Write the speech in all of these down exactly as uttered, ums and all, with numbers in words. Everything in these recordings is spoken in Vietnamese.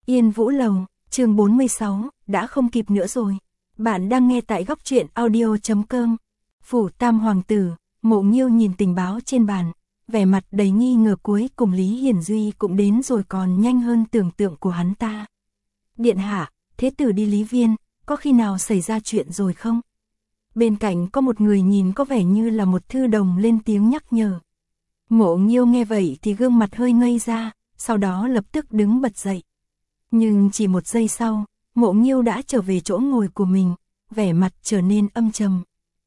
Yên Vũ Lầu, chương bốn mươi sáu, đã không kịp nữa rồi. Bạn đang nghe tại góc truyện audio chấm com. Phủ Tam Hoàng tử, Mộ Nghiêu nhìn tình báo trên bàn, vẻ mặt đầy nghi ngờ, cuối cùng Lý Hiển Duy cũng đến rồi, còn nhanh hơn tưởng tượng của hắn ta. Điện hạ, thế tử đi Lý Viên, có khi nào xảy ra chuyện rồi không? Bên cạnh có một người nhìn có vẻ như là một thư đồng lên tiếng nhắc nhở. Mộ Nghiêu nghe vậy thì gương mặt hơi ngây ra, sau đó lập tức đứng bật dậy. Nhưng chỉ một giây sau, Mộ Nghiêu đã trở về chỗ ngồi của mình, vẻ mặt trở nên âm trầm.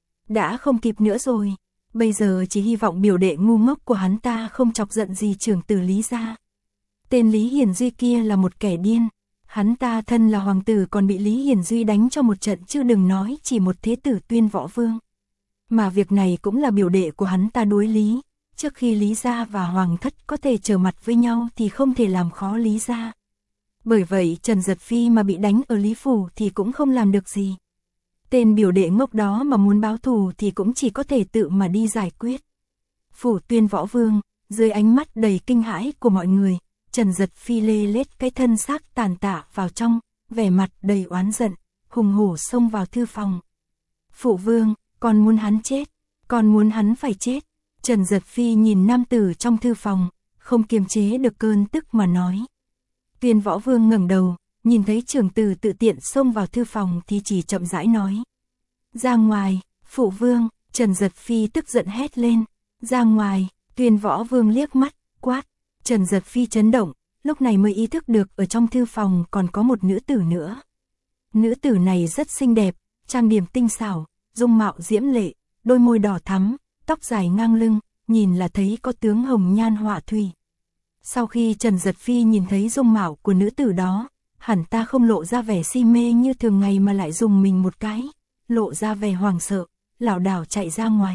Đã không kịp nữa rồi, bây giờ chỉ hy vọng biểu đệ ngu ngốc của hắn ta không chọc giận gì trưởng tử Lý gia. Tên Lý Hiển Duy kia là một kẻ điên, hắn ta thân là hoàng tử còn bị Lý Hiển Duy đánh cho một trận, chứ đừng nói chỉ một thế tử Tuyên Võ Vương. Mà việc này cũng là biểu đệ của hắn ta đối lý, trước khi Lý gia và Hoàng thất có thể trở mặt với nhau thì không thể làm khó Lý gia. Bởi vậy Trần Giật Phi mà bị đánh ở Lý Phủ thì cũng không làm được gì. Tên biểu đệ ngốc đó mà muốn báo thù thì cũng chỉ có thể tự mà đi giải quyết. Phủ Tuyên Võ Vương, dưới ánh mắt đầy kinh hãi của mọi người, Trần Giật Phi lê lết cái thân xác tàn tạ vào trong, vẻ mặt đầy oán giận, hùng hổ xông vào thư phòng. Phụ vương, con muốn hắn chết, con muốn hắn phải chết. Trần Giật Phi nhìn nam tử trong thư phòng, không kiềm chế được cơn tức mà nói. Tuyên Võ Vương ngẩng đầu, nhìn thấy trưởng tử tự tiện xông vào thư phòng thì chỉ chậm rãi nói. Ra ngoài, phụ vương. Trần Giật Phi tức giận hét lên. Ra ngoài. Tuyên Võ Vương liếc mắt, quát. Trần Giật Phi chấn động, lúc này mới ý thức được ở trong thư phòng còn có một nữ tử nữa. Nữ tử này rất xinh đẹp, trang điểm tinh xảo, dung mạo diễm lệ, đôi môi đỏ thắm, tóc dài ngang lưng, nhìn là thấy có tướng hồng nhan họa thủy. Sau khi Trần Giật Phi nhìn thấy dung mạo của nữ tử đó, hẳn ta không lộ ra vẻ si mê như thường ngày mà lại dùng mình một cái, lộ ra vẻ hoảng sợ, lảo đảo chạy ra ngoài.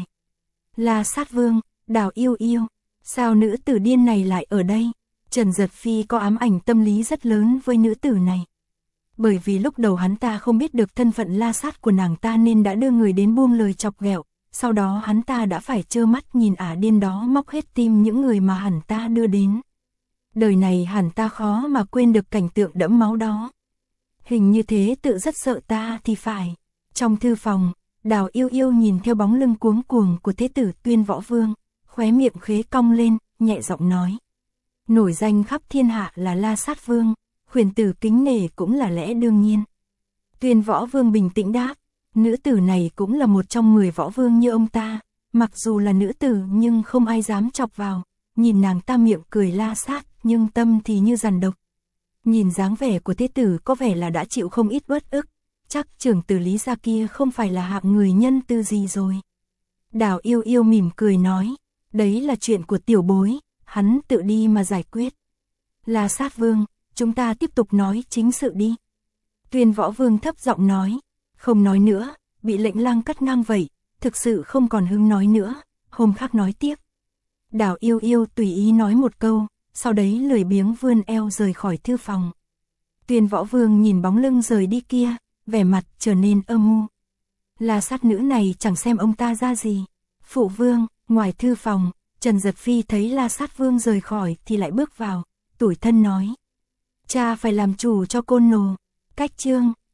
La Sát Vương, Đào Yêu Yêu, sao nữ tử điên này lại ở đây? Trần Giật Phi có ám ảnh tâm lý rất lớn với nữ tử này. Bởi vì lúc đầu hắn ta không biết được thân phận la sát của nàng ta nên đã đưa người đến buông lời chọc ghẹo, sau đó hắn ta đã phải trơ mắt nhìn ả điên đó móc hết tim những người mà hắn ta đưa đến. Đời này hẳn ta khó mà quên được cảnh tượng đẫm máu đó. Hình như thế tự rất sợ ta thì phải. Trong thư phòng, Đào Yêu Yêu nhìn theo bóng lưng cuống cuồng của thế tử Tuyên Võ Vương, khóe miệng khế cong lên, nhẹ giọng nói. Nổi danh khắp thiên hạ là La Sát Vương, khuyển tử kính nể cũng là lẽ đương nhiên. Tuyên Võ Vương bình tĩnh đáp, nữ tử này cũng là một trong mười võ vương như ông ta, mặc dù là nữ tử nhưng không ai dám chọc vào, nhìn nàng ta miệng cười la sát, nhưng tâm thì như rắn độc. Nhìn dáng vẻ của thế tử có vẻ là đã chịu không ít uất ức, chắc trưởng tử Lý gia kia không phải là hạng người nhân từ gì rồi. Đào Yêu Yêu mỉm cười nói, đấy là chuyện của tiểu bối, hắn tự đi mà giải quyết. La Sát Vương, chúng ta tiếp tục nói chính sự đi. Tuyên Võ Vương thấp giọng nói, không nói nữa, bị lệnh lang cắt ngang vậy, thực sự không còn hứng nói nữa, hôm khác nói tiếp. Đào Yêu Yêu tùy ý nói một câu, sau đấy lười biếng vươn eo rời khỏi thư phòng. Tuyên Võ Vương nhìn bóng lưng rời đi kia, vẻ mặt trở nên âm u. La sát nữ này chẳng xem ông ta ra gì. Phụ vương, ngoài thư phòng, Trần Giật Phi thấy La Sát Vương rời khỏi thì lại bước vào, tủi thân nói. Cha phải làm chủ cho côn nô. Cách chương.